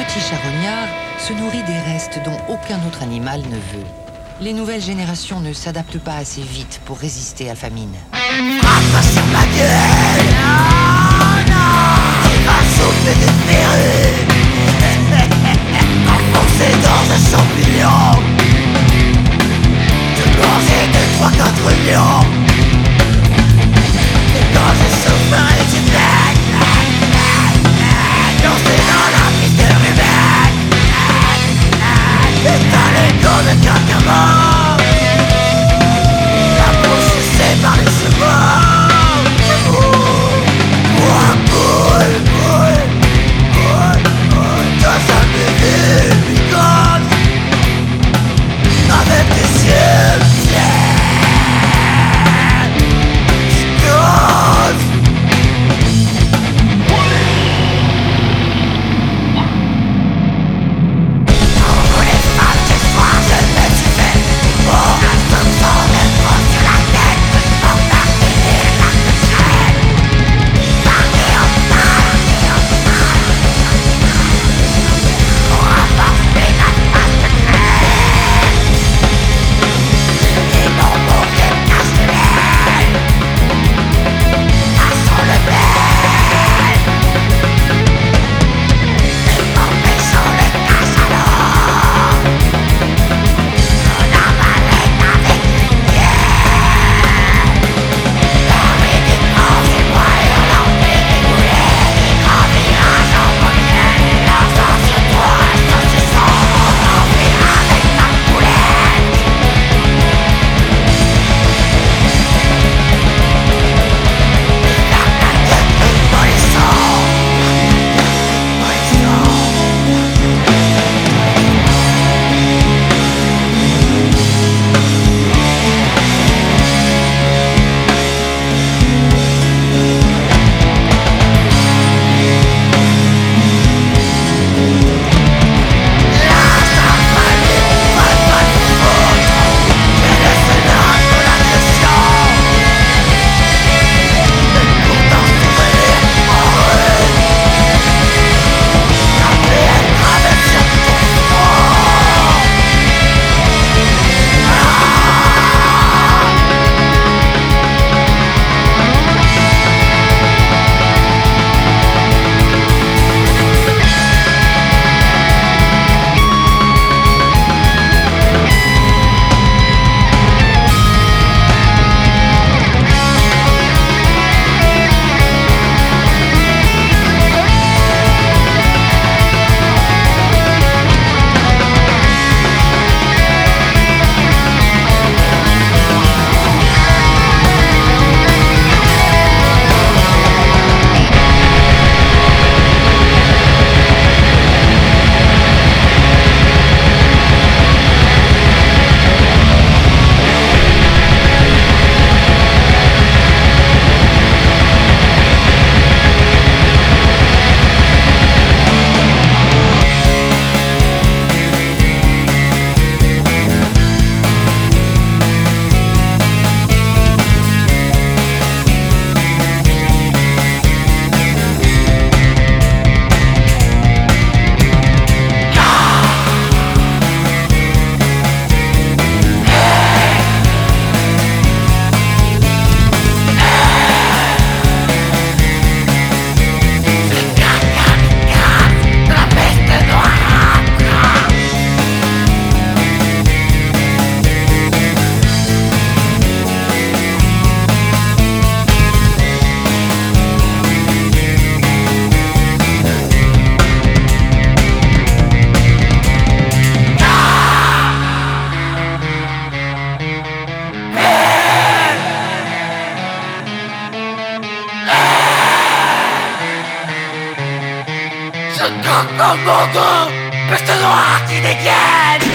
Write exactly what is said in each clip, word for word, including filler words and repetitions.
petit charognard se nourrit des restes dont aucun autre animal ne veut. Les nouvelles générations ne s'adaptent pas assez vite pour résister à la famine. Frappe sur ma gueule, oh non, il va souffler des verrues, enfoncé dans un champignon, de manger deux, trois, quatre lions. Et quand je soufflerai du bec, danser dans la piste de Rebecca, étalé comme un cacamon, la bouche sépare les chevaux. Moi, boule, boule, boule, boule, dans un milieu bigote, avec des yeux fiers, qui causent. Dans le monde, peste noire qui dégaine.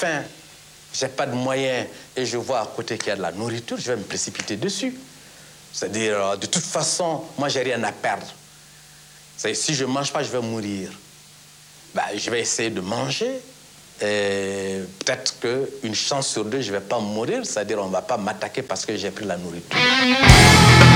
faim, j'ai pas de moyens et je vois à côté qu'il y a de la nourriture, je vais me précipiter dessus. C'est-à-dire, de toute façon, moi, j'ai rien à perdre. Si je ne mange pas, je vais mourir. Ben, je vais essayer de manger. Et peut-être qu'une chance sur deux, je ne vais pas mourir. C'est-à-dire, on ne va pas m'attaquer parce que j'ai pris la nourriture.